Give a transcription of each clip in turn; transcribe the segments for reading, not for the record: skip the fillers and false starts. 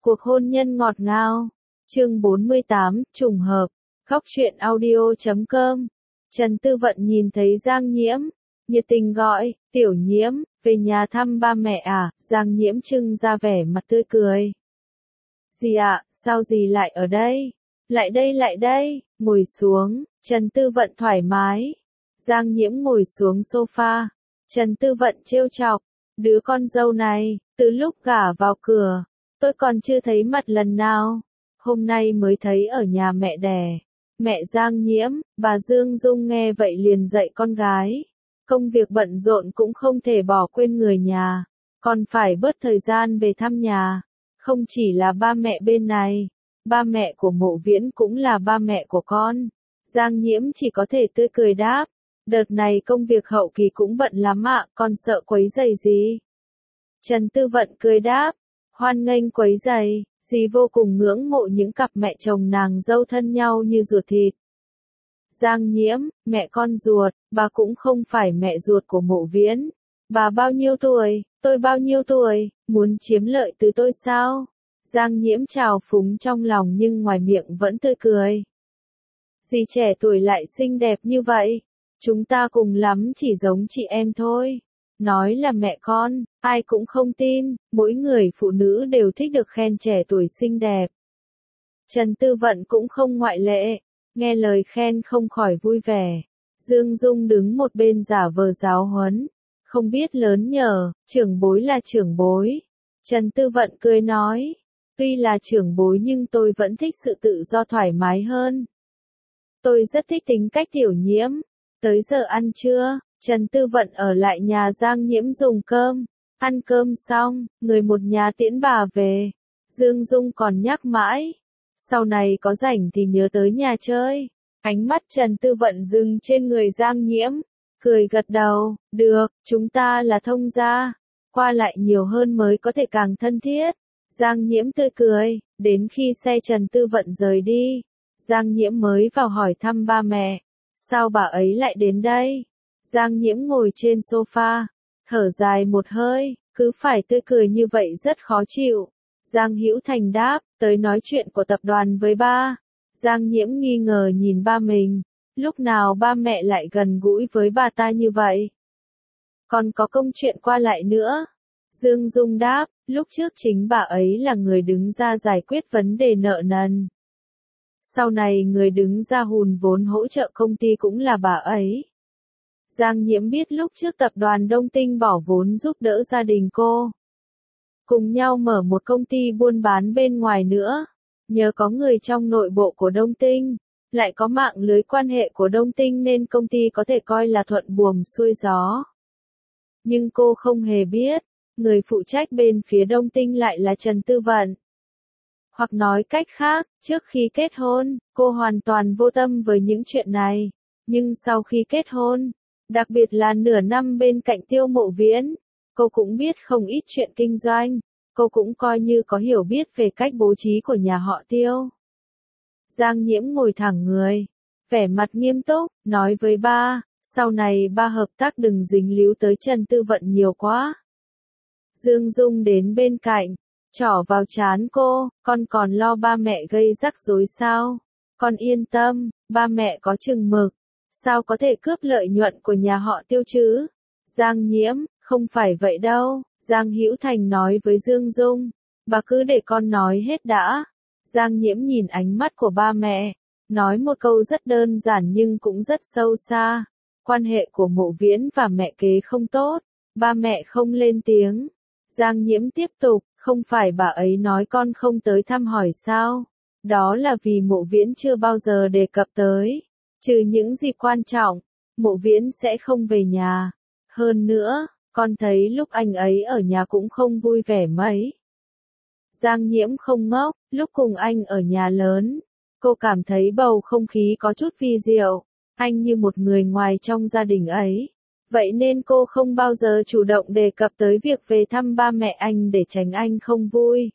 Cuộc hôn nhân ngọt ngào. Chương 48, trùng hợp. Góc truyện audio.com. Trần Tư Vận nhìn thấy Giang Nhiễm, nhiệt tình gọi, "Tiểu Nhiễm, về nhà thăm ba mẹ à?" Giang Nhiễm trưng ra vẻ mặt tươi cười. "Gì ạ, sao dì lại ở đây?" Lại đây, ngồi xuống." Trần Tư Vận thoải mái. Giang Nhiễm ngồi xuống sofa. Trần Tư Vận trêu chọc, "Đứa con dâu này, từ lúc gả vào cửa, tôi còn chưa thấy mặt lần nào. Hôm nay mới thấy ở nhà mẹ đẻ." Mẹ Giang Nhiễm, bà Dương Dung nghe vậy liền dạy con gái. Công việc bận rộn cũng không thể bỏ quên người nhà, còn phải bớt thời gian về thăm nhà. Không chỉ là ba mẹ bên này, ba mẹ của Mộ Viễn cũng là ba mẹ của con. Giang Nhiễm chỉ có thể tươi cười đáp, "Đợt này công việc hậu kỳ cũng bận lắm ạ, con sợ quấy rầy gì?" Trần Tư Vận cười đáp, "Hoan nghênh quấy rầy, dì vô cùng ngưỡng mộ những cặp mẹ chồng nàng dâu thân nhau như ruột thịt." Giang Nhiễm, "Mẹ con ruột, bà cũng không phải mẹ ruột của Mộ Viễn. Bà bao nhiêu tuổi, tôi bao nhiêu tuổi, muốn chiếm lợi từ tôi sao?" Giang Nhiễm trào phúng trong lòng nhưng ngoài miệng vẫn tươi cười. "Dì trẻ tuổi lại xinh đẹp như vậy, chúng ta cùng lắm chỉ giống chị em thôi." Nói là mẹ con, ai cũng không tin, mỗi người phụ nữ đều thích được khen trẻ tuổi xinh đẹp. Trần Tư Vận cũng không ngoại lệ, nghe lời khen không khỏi vui vẻ. Dương Dung đứng một bên giả vờ giáo huấn, không biết lớn nhờ, trưởng bối là trưởng bối. Trần Tư Vận cười nói, "Tuy là trưởng bối nhưng tôi vẫn thích sự tự do thoải mái hơn. Tôi rất thích tính cách Tiểu Nhiễm." Tới giờ ăn trưa, Trần Tư Vận ở lại nhà Giang Nhiễm dùng cơm. Ăn cơm xong, người một nhà tiễn bà về. Dương Dung còn nhắc mãi, sau này có rảnh thì nhớ tới nhà chơi. Ánh mắt Trần Tư Vận dừng trên người Giang Nhiễm, cười gật đầu, "Được, chúng ta là thông gia, qua lại nhiều hơn mới có thể càng thân thiết." Giang Nhiễm tươi cười, đến khi xe Trần Tư Vận rời đi, Giang Nhiễm mới vào hỏi thăm ba mẹ, "Sao bà ấy lại đến đây?" Giang Nhiễm ngồi trên sofa, thở dài một hơi, cứ phải tươi cười như vậy rất khó chịu. Giang Hữu Thành đáp, "Tới nói chuyện của tập đoàn với ba." Giang Nhiễm nghi ngờ nhìn ba mình, lúc nào ba mẹ lại gần gũi với bà ta như vậy? "Còn có công chuyện qua lại nữa." Dương Dung đáp, "Lúc trước chính bà ấy là người đứng ra giải quyết vấn đề nợ nần. Sau này người đứng ra hùn vốn hỗ trợ công ty cũng là bà ấy." Giang Nhiễm biết lúc trước tập đoàn Đông Tinh bỏ vốn giúp đỡ gia đình cô, cùng nhau mở một công ty buôn bán bên ngoài nữa. Nhờ có người trong nội bộ của Đông Tinh, lại có mạng lưới quan hệ của Đông Tinh nên công ty có thể coi là thuận buồm xuôi gió. Nhưng cô không hề biết, người phụ trách bên phía Đông Tinh lại là Trần Tư Vận. Hoặc nói cách khác, trước khi kết hôn, cô hoàn toàn vô tâm với những chuyện này. Nhưng sau khi kết hôn, đặc biệt là nửa năm bên cạnh Tiêu Mộ Viễn, cô cũng biết không ít chuyện kinh doanh, cô cũng coi như có hiểu biết về cách bố trí của nhà họ Tiêu. Giang Nhiễm ngồi thẳng người, vẻ mặt nghiêm túc, nói với ba, "Sau này ba hợp tác đừng dính líu tới Trần Tư Vận nhiều quá." Dương Dung đến bên cạnh, trỏ vào trán cô, "Con còn lo ba mẹ gây rắc rối sao? Con yên tâm, ba mẹ có chừng mực, sao có thể cướp lợi nhuận của nhà họ Tiêu chứ?" Giang Nhiễm, "Không phải vậy đâu." Giang Hữu Thành nói với Dương Dung, "Bà cứ để con nói hết đã." Giang Nhiễm nhìn ánh mắt của ba mẹ, nói một câu rất đơn giản nhưng cũng rất sâu xa. Quan hệ của Mộ Viễn và mẹ kế không tốt, ba mẹ không lên tiếng. Giang Nhiễm tiếp tục, "Không phải bà ấy nói con không tới thăm hỏi sao? Đó là vì Mộ Viễn chưa bao giờ đề cập tới. Trừ những dịp quan trọng, Mộ Viễn sẽ không về nhà. Hơn nữa, con thấy lúc anh ấy ở nhà cũng không vui vẻ mấy." Giang Nhiễm không ngốc, lúc cùng anh ở nhà lớn, cô cảm thấy bầu không khí có chút vi diệu, anh như một người ngoài trong gia đình ấy. Vậy nên cô không bao giờ chủ động đề cập tới việc về thăm ba mẹ anh để tránh anh không vui.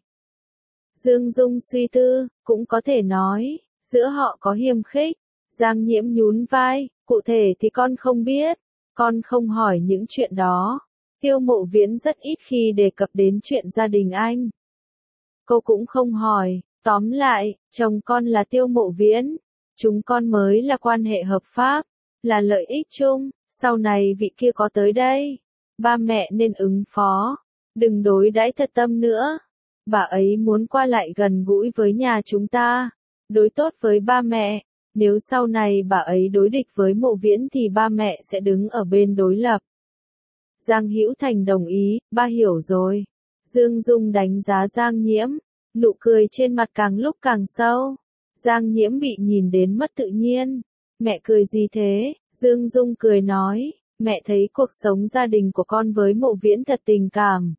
Dương Dung suy tư, cũng có thể nói, giữa họ có hiềm khích. Giang Nhiễm nhún vai, "Cụ thể thì con không biết, con không hỏi những chuyện đó. Tiêu Mộ Viễn rất ít khi đề cập đến chuyện gia đình anh. Cô cũng không hỏi, tóm lại, chồng con là Tiêu Mộ Viễn. Chúng con mới là quan hệ hợp pháp, là lợi ích chung, sau này vị kia có tới đây. Ba mẹ nên ứng phó, đừng đối đãi thật tâm nữa. Bà ấy muốn qua lại gần gũi với nhà chúng ta, đối tốt với ba mẹ. Nếu sau này bà ấy đối địch với Mộ Viễn thì ba mẹ sẽ đứng ở bên đối lập. Giang Hữu Thành đồng ý, ba hiểu rồi. Dương Dung đánh giá Giang Nhiễm, nụ cười trên mặt càng lúc càng sâu. Giang Nhiễm bị nhìn đến mất tự nhiên. Mẹ cười gì thế? Dương Dung cười nói, mẹ thấy cuộc sống gia đình của con với Mộ Viễn thật tình cảm.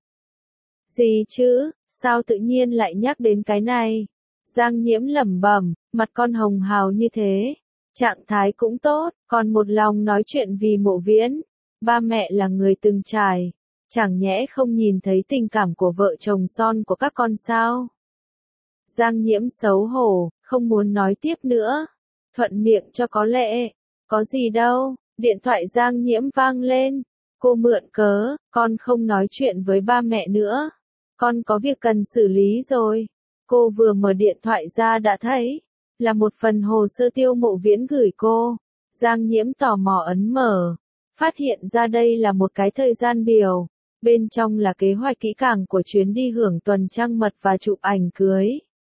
Gì chứ, sao tự nhiên lại nhắc đến cái này? Giang Nhiễm lẩm bẩm, mặt con hồng hào như thế. Trạng thái cũng tốt, còn một lòng nói chuyện vì Mộ Viễn. Ba mẹ là người từng trải. Chẳng nhẽ không nhìn thấy tình cảm của vợ chồng son của các con sao? Giang Nhiễm xấu hổ, không muốn nói tiếp nữa. Thuận miệng cho có lệ. Có gì đâu, điện thoại Giang Nhiễm vang lên. Cô mượn cớ, con không nói chuyện với ba mẹ nữa. Con có việc cần xử lý rồi. Cô vừa mở điện thoại ra đã thấy. Là một phần hồ sơ Tiêu Mộ Viễn gửi cô. Giang Nhiễm tò mò ấn mở. Phát hiện ra đây là một cái thời gian biểu. Bên trong là kế hoạch kỹ càng của chuyến đi hưởng tuần trăng mật và chụp ảnh cưới.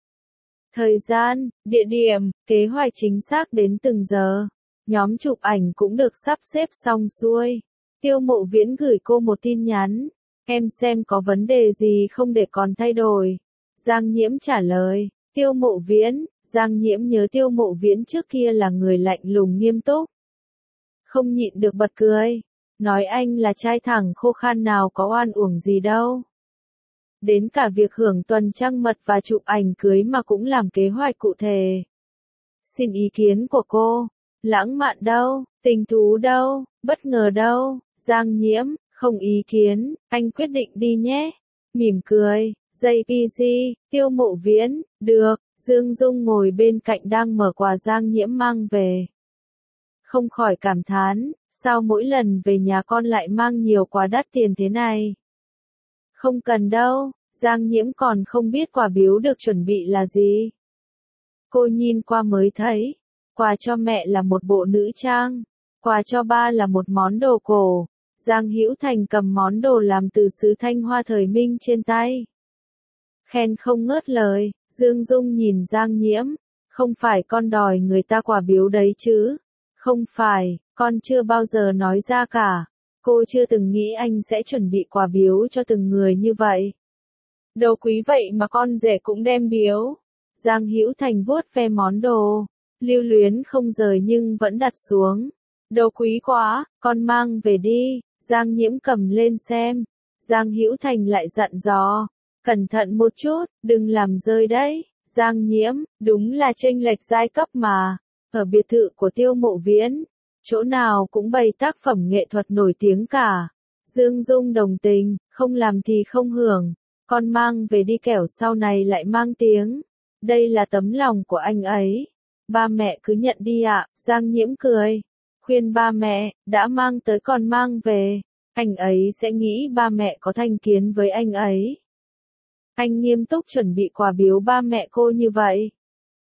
Thời gian, địa điểm, kế hoạch chính xác đến từng giờ. Nhóm chụp ảnh cũng được sắp xếp xong xuôi. Tiêu Mộ Viễn gửi cô một tin nhắn. Em xem có vấn đề gì không để còn thay đổi. Giang Nhiễm trả lời. Tiêu Mộ Viễn, Giang Nhiễm nhớ Tiêu Mộ Viễn trước kia là người lạnh lùng nghiêm túc. Không nhịn được bật cười. Nói anh là trai thẳng khô khan nào có oan uổng gì đâu. Đến cả việc hưởng tuần trăng mật và chụp ảnh cưới mà cũng làm kế hoạch cụ thể. Xin ý kiến của cô. Lãng mạn đâu, tình thú đâu, bất ngờ đâu. Giang Nhiễm, không ý kiến, anh quyết định đi nhé. Mỉm cười, JPG, Tiêu Mộ Viễn, được. Dương Dung ngồi bên cạnh đang mở quà Giang Nhiễm mang về. Không khỏi cảm thán, sao mỗi lần về nhà con lại mang nhiều quà đắt tiền thế này? Không cần đâu, Giang Nhiễm còn không biết quà biếu được chuẩn bị là gì. Cô nhìn qua mới thấy, quà cho mẹ là một bộ nữ trang, quà cho ba là một món đồ cổ. Giang Hữu Thành cầm món đồ làm từ sứ Thanh Hoa thời Minh trên tay. Khen không ngớt lời, Dương Dung nhìn Giang Nhiễm, không phải con đòi người ta quà biếu đấy chứ? Không phải, con chưa bao giờ nói ra cả. Cô chưa từng nghĩ anh sẽ chuẩn bị quà biếu cho từng người như vậy. Đồ quý vậy mà con rể cũng đem biếu. Giang Hữu Thành vuốt ve món đồ, lưu luyến không rời nhưng vẫn đặt xuống. Đồ quý quá, con mang về đi. Giang Nhiễm cầm lên xem. Giang Hữu Thành lại dặn dò, cẩn thận một chút, đừng làm rơi đấy. Giang Nhiễm, đúng là chênh lệch giai cấp mà. Ở biệt thự của Tiêu Mộ Viễn, chỗ nào cũng bày tác phẩm nghệ thuật nổi tiếng cả. Dương Dung đồng tình, không làm thì không hưởng. Con mang về đi kẻo sau này lại mang tiếng. Đây là tấm lòng của anh ấy. Ba mẹ cứ nhận đi ạ. Giang Nhiễm cười. Khuyên ba mẹ, đã mang tới còn mang về. Anh ấy sẽ nghĩ ba mẹ có thành kiến với anh ấy. Anh nghiêm túc chuẩn bị quà biếu ba mẹ cô như vậy.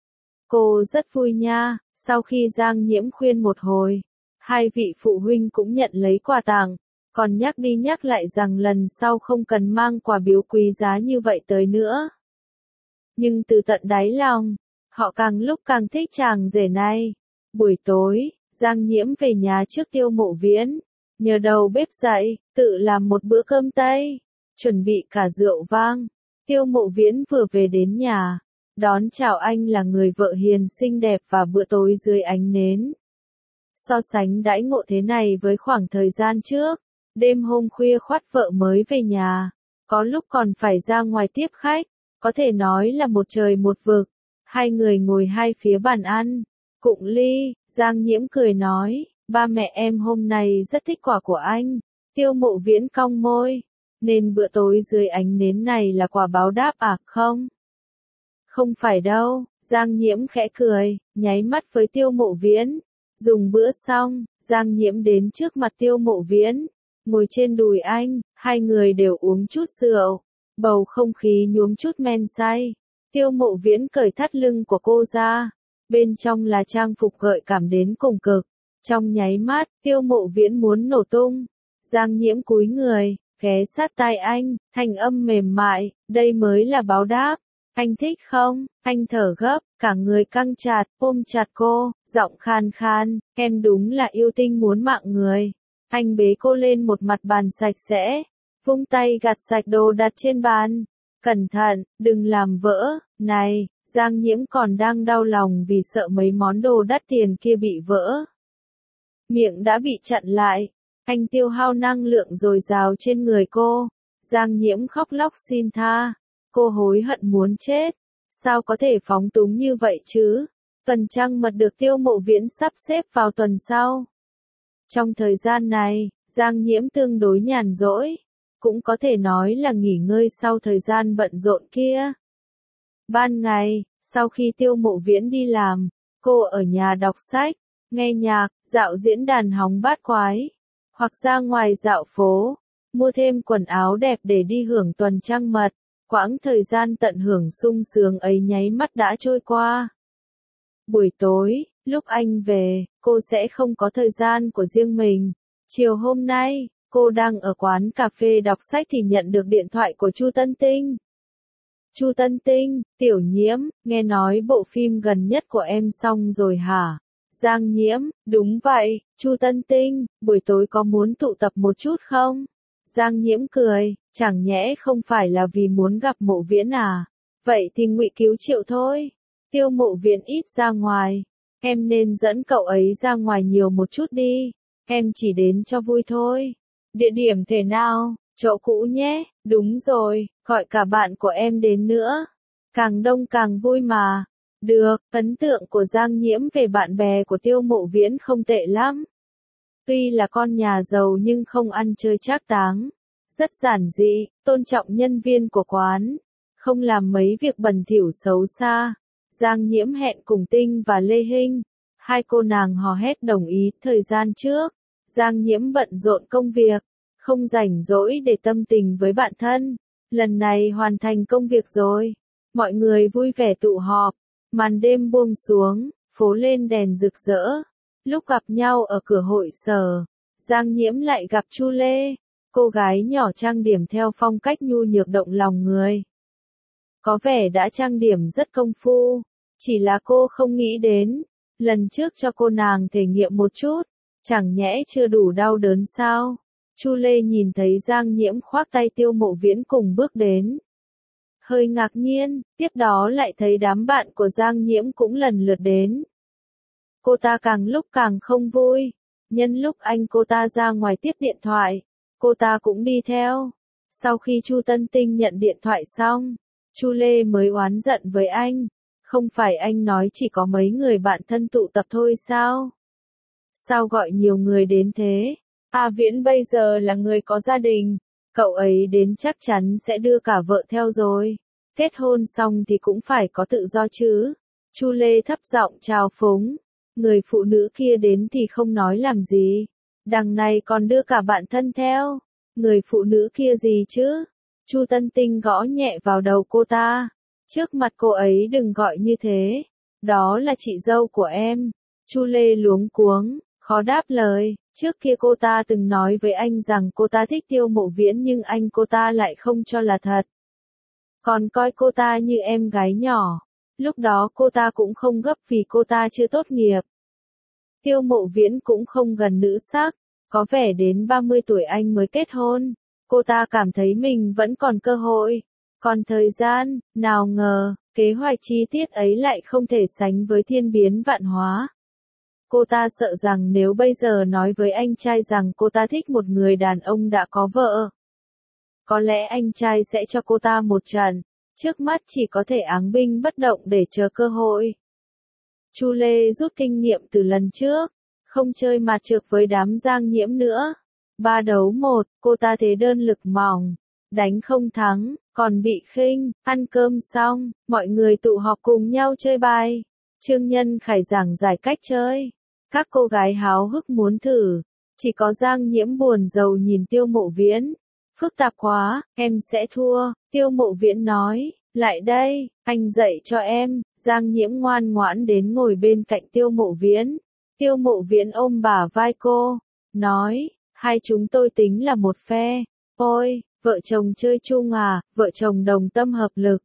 Cô rất vui nha. Sau khi Giang Nhiễm khuyên một hồi, hai vị phụ huynh cũng nhận lấy quà tặng, còn nhắc đi nhắc lại rằng lần sau không cần mang quà biếu quý giá như vậy tới nữa. Nhưng từ tận đáy lòng, họ càng lúc càng thích chàng rể này. Buổi tối, Giang Nhiễm về nhà trước Tiêu Mộ Viễn, nhờ đầu bếp dậy, tự làm một bữa cơm Tây, chuẩn bị cả rượu vang. Tiêu Mộ Viễn vừa về đến nhà, đón chào anh là người vợ hiền xinh đẹp và bữa tối dưới ánh nến. So sánh đãi ngộ thế này với khoảng thời gian trước, đêm hôm khuya khoắt vợ mới về nhà, có lúc còn phải ra ngoài tiếp khách, có thể nói là một trời một vực. Hai người ngồi hai phía bàn ăn, cụng ly, Giang Nhiễm cười nói, ba mẹ em hôm nay rất thích quà của anh. Tiêu Mộ Viễn cong môi, nên bữa tối dưới ánh nến này là quà báo đáp à không? Không phải đâu, Giang Nhiễm khẽ cười, nháy mắt với Tiêu Mộ Viễn. Dùng bữa xong, Giang Nhiễm đến trước mặt Tiêu Mộ Viễn, ngồi trên đùi anh, hai người đều uống chút rượu. Bầu không khí nhuốm chút men say. Tiêu Mộ Viễn cởi thắt lưng của cô ra. Bên trong là trang phục gợi cảm đến cùng cực. Trong nháy mắt, Tiêu Mộ Viễn muốn nổ tung. Giang Nhiễm cúi người, ghé sát tai anh, thanh âm mềm mại, đây mới là báo đáp. Anh thích không? Anh thở gấp, cả người căng chặt, ôm chặt cô, giọng khan khan, em đúng là yêu tinh muốn mạng người. Anh bế cô lên một mặt bàn sạch sẽ, vung tay gạt sạch đồ đặt trên bàn. Cẩn thận, đừng làm vỡ, này, Giang Nhiễm còn đang đau lòng vì sợ mấy món đồ đắt tiền kia bị vỡ. Miệng đã bị chặn lại, anh tiêu hao năng lượng dồi dào trên người cô. Giang Nhiễm khóc lóc xin tha, cô hối hận muốn chết. Sao có thể phóng túng như vậy chứ? Tuần trăng mật được Tiêu Mộ Viễn sắp xếp vào tuần sau. Trong thời gian này, Giang Nhiễm tương đối nhàn rỗi, cũng có thể nói là nghỉ ngơi sau thời gian bận rộn kia. Ban ngày, sau khi Tiêu Mộ Viễn đi làm, cô ở nhà đọc sách, nghe nhạc, dạo diễn đàn hóng bát quái, hoặc ra ngoài dạo phố, mua thêm quần áo đẹp để đi hưởng tuần trăng mật. Quãng thời gian tận hưởng sung sướng ấy nháy mắt đã trôi qua. Buổi tối, lúc anh về, cô sẽ không có thời gian của riêng mình. Chiều hôm nay, cô đang ở quán cà phê đọc sách thì nhận được điện thoại của Chu Tân Tinh. Chu Tân Tinh, Tiểu Nhiễm, nghe nói bộ phim gần nhất của em xong rồi hả? Giang Nhiễm, đúng vậy, Chu Tân Tinh, buổi tối có muốn tụ tập một chút không? Giang Nhiễm cười, chẳng nhẽ không phải là vì muốn gặp Mộ Viễn à? Vậy thì Ngụy Cứu Triệu thôi. Tiêu Mộ Viễn ít ra ngoài, em nên dẫn cậu ấy ra ngoài nhiều một chút đi. Em chỉ đến cho vui thôi. Địa điểm thế nào? Chỗ cũ nhé. Đúng rồi, gọi cả bạn của em đến nữa. Càng đông càng vui mà. Được, ấn tượng của Giang Nhiễm về bạn bè của Tiêu Mộ Viễn không tệ lắm. Tuy là con nhà giàu nhưng không ăn chơi trác táng. Rất giản dị, tôn trọng nhân viên của quán. Không làm mấy việc bẩn thỉu xấu xa. Giang Nhiễm hẹn cùng Tinh và Lê Hinh. Hai cô nàng hò hét đồng ý thời gian trước. Giang Nhiễm bận rộn công việc. Không rảnh rỗi để tâm tình với bạn thân. Lần này hoàn thành công việc rồi. Mọi người vui vẻ tụ họp. Màn đêm buông xuống, phố lên đèn rực rỡ. Lúc gặp nhau ở cửa hội sở, Giang Nhiễm lại gặp Chu Lê, cô gái nhỏ trang điểm theo phong cách nhu nhược động lòng người. Có vẻ đã trang điểm rất công phu, chỉ là cô không nghĩ đến, lần trước cho cô nàng thể nghiệm một chút, chẳng nhẽ chưa đủ đau đớn sao? Chu Lê nhìn thấy Giang Nhiễm khoác tay Tiêu Mộ Viễn cùng bước đến. Hơi ngạc nhiên, tiếp đó lại thấy đám bạn của Giang Nhiễm cũng lần lượt đến. Cô ta càng lúc càng không vui. Nhân lúc anh cô ta ra ngoài tiếp điện thoại, cô ta cũng đi theo. Sau khi Chu Tân Tinh nhận điện thoại xong, Chu Lê mới oán giận với anh. Không phải anh nói chỉ có mấy người bạn thân tụ tập thôi sao? Sao gọi nhiều người đến thế? A Viễn bây giờ là người có gia đình. Cậu ấy đến chắc chắn sẽ đưa cả vợ theo rồi. Kết hôn xong thì cũng phải có tự do chứ. Chu Lê thấp giọng chào phúng. Người phụ nữ kia đến thì không nói làm gì. Đằng này còn đưa cả bạn thân theo. Người phụ nữ kia gì chứ? Chu Tân Tinh gõ nhẹ vào đầu cô ta. Trước mặt cô ấy đừng gọi như thế. Đó là chị dâu của em. Chu Lê luống cuống, khó đáp lời. Trước kia cô ta từng nói với anh rằng cô ta thích Tiêu Mộ Viễn nhưng anh cô ta lại không cho là thật. Còn coi cô ta như em gái nhỏ. Lúc đó cô ta cũng không gấp vì cô ta chưa tốt nghiệp. Tiêu Mộ Viễn cũng không gần nữ sắc, có vẻ đến 30 tuổi anh mới kết hôn. Cô ta cảm thấy mình vẫn còn cơ hội, còn thời gian, nào ngờ, kế hoạch chi tiết ấy lại không thể sánh với thiên biến vạn hóa. Cô ta sợ rằng nếu bây giờ nói với anh trai rằng cô ta thích một người đàn ông đã có vợ, có lẽ anh trai sẽ cho cô ta một trận. Trước mắt chỉ có thể áng binh bất động để chờ cơ hội. Chu Lê rút kinh nghiệm từ lần trước, không chơi mặt trược với đám Giang Nhiễm nữa. 3 đấu 1, cô ta thế đơn lực mỏng, đánh không thắng, còn bị khinh. Ăn cơm xong, mọi người tụ họp cùng nhau chơi bài. Trương Nhân Khải giảng giải cách chơi. Các cô gái háo hức muốn thử, chỉ có Giang Nhiễm buồn rầu nhìn Tiêu Mộ Viễn. Phức tạp quá, em sẽ thua, Tiêu Mộ Viễn nói, lại đây, anh dạy cho em. Giang Nhiễm ngoan ngoãn đến ngồi bên cạnh Tiêu Mộ Viễn. Tiêu Mộ Viễn ôm bả vai cô, nói, hai chúng tôi tính là một phe. Ôi, vợ chồng chơi chung à, vợ chồng đồng tâm hợp lực.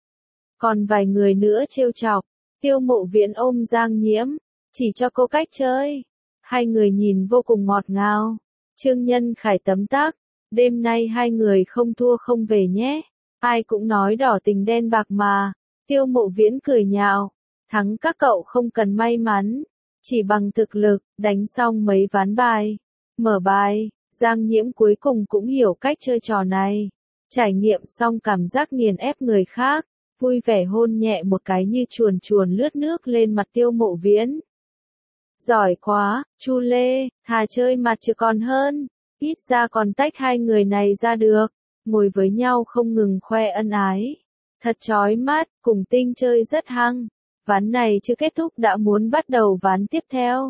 Còn vài người nữa trêu chọc. Tiêu Mộ Viễn ôm Giang Nhiễm, chỉ cho cô cách chơi. Hai người nhìn vô cùng ngọt ngào. Trương Nhân Khải tấm tắc, đêm nay hai người không thua không về nhé. Ai cũng nói đỏ tình đen bạc mà. Tiêu Mộ Viễn cười nhạo, thắng các cậu không cần may mắn, chỉ bằng thực lực. Đánh xong mấy ván bài, mở bài, Giang Nhiễm cuối cùng cũng hiểu cách chơi trò này. Trải nghiệm xong cảm giác nghiền ép người khác, vui vẻ hôn nhẹ một cái như chuồn chuồn lướt nước lên mặt Tiêu Mộ Viễn. Giỏi quá, Chu Lê, thà chơi mặt chứ còn hơn, ít ra còn tách hai người này ra được, ngồi với nhau không ngừng khoe ân ái. Thật chói mắt, cùng Tinh chơi rất hăng. Ván này chưa kết thúc đã muốn bắt đầu ván tiếp theo.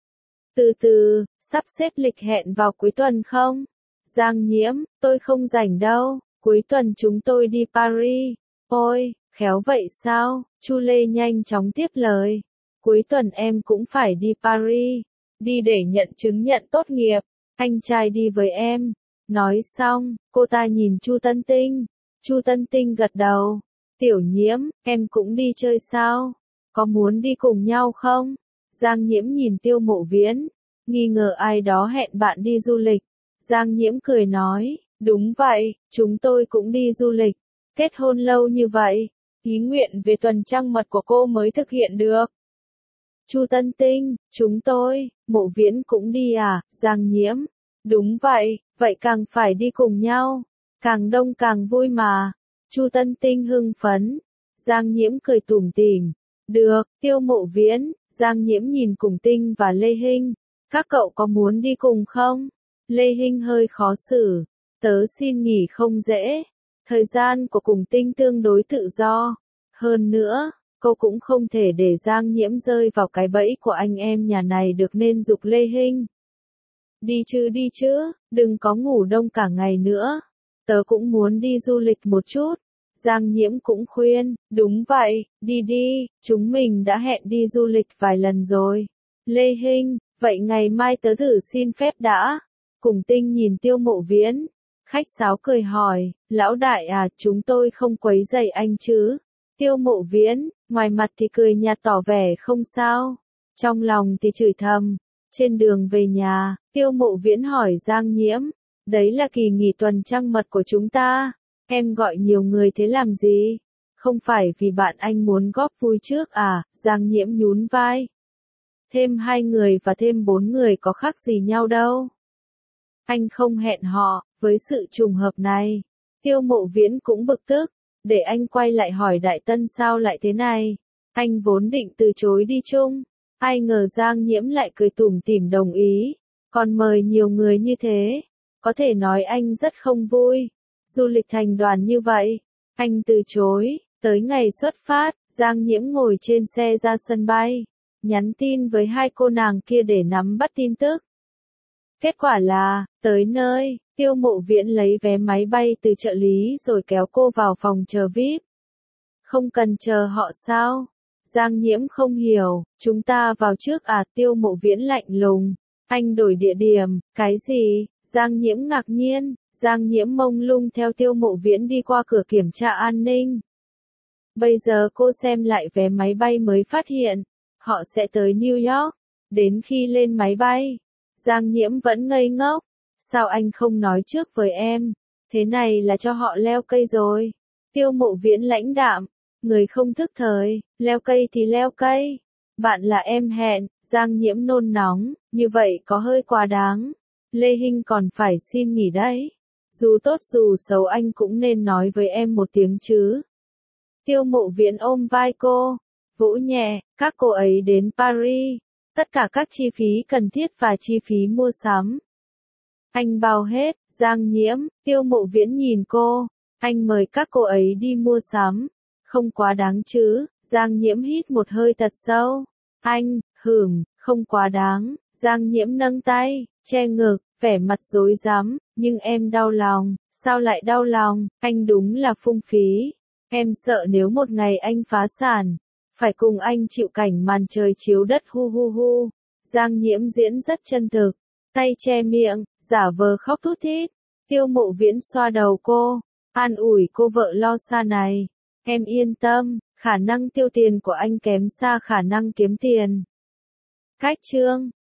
Từ từ, sắp xếp lịch hẹn vào cuối tuần không? Giang Nhiễm, tôi không rảnh đâu, cuối tuần chúng tôi đi Paris. Ôi, khéo vậy sao? Chu Lê nhanh chóng tiếp lời. Cuối tuần em cũng phải đi Paris, đi để nhận chứng nhận tốt nghiệp, anh trai đi với em. Nói xong, cô ta nhìn Chu Tân Tinh. Chu Tân Tinh gật đầu. Tiểu Nhiễm, em cũng đi chơi sao? Có muốn đi cùng nhau không? Giang Nhiễm nhìn Tiêu Mộ Viễn, nghi ngờ ai đó hẹn bạn đi du lịch. Giang Nhiễm cười nói, đúng vậy, chúng tôi cũng đi du lịch. Kết hôn lâu như vậy, ý nguyện về tuần trăng mật của cô mới thực hiện được. Chu Tân Tinh, chúng tôi, Mộ Viễn cũng đi à? Giang Nhiễm, đúng vậy, vậy càng phải đi cùng nhau. Càng đông càng vui mà. Chu Tân Tinh hưng phấn. Giang Nhiễm cười tủm tỉm. Được, Tiêu Mộ Viễn. Giang Nhiễm nhìn Cùng Tinh và Lê Hinh. Các cậu có muốn đi cùng không? Lê Hinh hơi khó xử. Tớ xin nghỉ không dễ. Thời gian của Cùng Tinh tương đối tự do. Hơn nữa, cô cũng không thể để Giang Nhiễm rơi vào cái bẫy của anh em nhà này được nên giục Lê Hinh. Đi chứ, đừng có ngủ đông cả ngày nữa. Tớ cũng muốn đi du lịch một chút. Giang Nhiễm cũng khuyên, đúng vậy, đi, chúng mình đã hẹn đi du lịch vài lần rồi. Lê Hinh, vậy ngày mai tớ thử xin phép đã. Cùng Tinh nhìn Tiêu Mộ Viễn. Khách sáo cười hỏi, lão đại à, chúng tôi không quấy rầy anh chứ? Tiêu Mộ Viễn, ngoài mặt thì cười nhạt tỏ vẻ không sao. Trong lòng thì chửi thầm. Trên đường về nhà, Tiêu Mộ Viễn hỏi Giang Nhiễm, đấy là kỳ nghỉ tuần trăng mật của chúng ta, em gọi nhiều người thế làm gì? Không phải vì bạn anh muốn góp vui trước à? Giang Nhiễm nhún vai. Thêm 2 người và thêm 4 người có khác gì nhau đâu. Anh không hẹn họ, với sự trùng hợp này. Tiêu Mộ Viễn cũng bực tức, để anh quay lại hỏi Đại Tân sao lại thế này. Anh vốn định từ chối đi chung. Ai ngờ Giang Nhiễm lại cười tủm tỉm đồng ý, còn mời nhiều người như thế, có thể nói anh rất không vui. Du lịch thành đoàn như vậy, anh từ chối. Tới ngày xuất phát, Giang Nhiễm ngồi trên xe ra sân bay, nhắn tin với 2 cô nàng kia để nắm bắt tin tức. Kết quả là, tới nơi, Tiêu Mộ Viễn lấy vé máy bay từ trợ lý rồi kéo cô vào phòng chờ VIP. Không cần chờ họ sao? Giang Nhiễm không hiểu, chúng ta vào trước à? Tiêu Mộ Viễn lạnh lùng. Anh đổi địa điểm, cái gì? Giang Nhiễm ngạc nhiên. Giang Nhiễm mông lung theo Tiêu Mộ Viễn đi qua cửa kiểm tra an ninh. Bây giờ cô xem lại vé máy bay mới phát hiện, họ sẽ tới New York. Đến khi lên máy bay, Giang Nhiễm vẫn ngây ngốc. Sao anh không nói trước với em? Thế này là cho họ leo cây rồi. Tiêu Mộ Viễn lãnh đạm. Người không thức thời, leo cây thì leo cây. Bạn là em hẹn. Giang Nhiễm nôn nóng, như vậy có hơi quá đáng. Lê Hinh còn phải xin nghỉ đấy. Dù tốt dù xấu anh cũng nên nói với em một tiếng chứ. Tiêu Mộ Viễn ôm vai cô, vỗ nhẹ, các cô ấy đến Paris. Tất cả các chi phí cần thiết và chi phí mua sắm. Anh bao hết. Giang Nhiễm, Tiêu Mộ Viễn nhìn cô. Anh mời các cô ấy đi mua sắm. Không quá đáng chứ? Giang Nhiễm hít một hơi thật sâu. Anh, không quá đáng. Giang Nhiễm nâng tay, che ngực, vẻ mặt rối rắm, nhưng em đau lòng. Sao lại đau lòng, anh đúng là phung phí. Em sợ nếu một ngày anh phá sản, phải cùng anh chịu cảnh màn trời chiếu đất hu hu hu. Giang Nhiễm diễn rất chân thực, tay che miệng, giả vờ khóc thút thít. Tiêu Mộ Viễn xoa đầu cô, an ủi cô vợ lo xa này. Em yên tâm, khả năng tiêu tiền của anh kém xa khả năng kiếm tiền. Cách chương